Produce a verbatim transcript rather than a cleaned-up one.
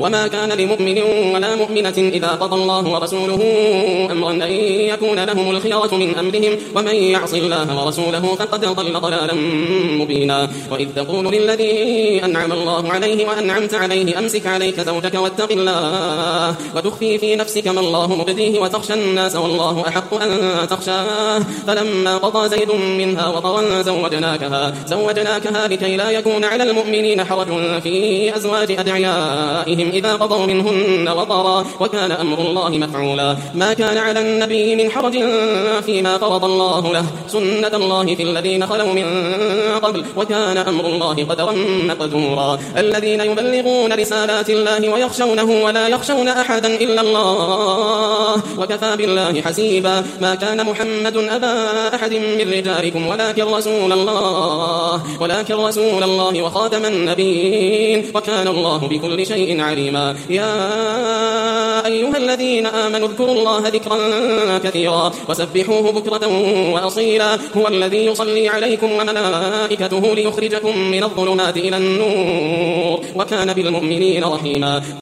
وما كان لمؤمن ولا مؤمنة إذا قضى الله ورسوله أمرا أن يكون لهم الخيرة من أمرهم ومن يعص الله ورسوله فقد ضل ضلالا مبينا. وإذ تقول للذي أنعم الله عليه وأنعمت عليه أمسك عليك زوجك واتق الله وتخفي في نفسك ما الله مبديه وتخشى الناس والله أحق أن تخشاه فلما قضى زيد منها وطرا زوجناكها, زوجناكها لكي لا يكون على المؤمنين حرج في أزواج أدعيائهم إذا قضوا منهن وطرا وكان أمر الله مفعولا. ما كان على النبي من حرج فيما فرض الله له سنة الله في الذين خلوا من قبل وكان أمر الله قدرا مقدورا. الذين يبلغون رسالات الله ويخشونه ولا يخشون أحدا إلا الله وكفى بالله حسيبا. ما كان محمد أبا أحد من رجالكم ولكن رسول الله ولكن رسول الله وخاتم النبيين وكان الله بكل شيء عليما. يا أيها الذين آمنوا اذكروا الله ذكرا كثيرا وسبحوه بكرة وأصيلا. هو الذي يصلي عليكم وملائكته ليخرجكم من الظلمات إلى النور وكان بالمؤمنين رحيما.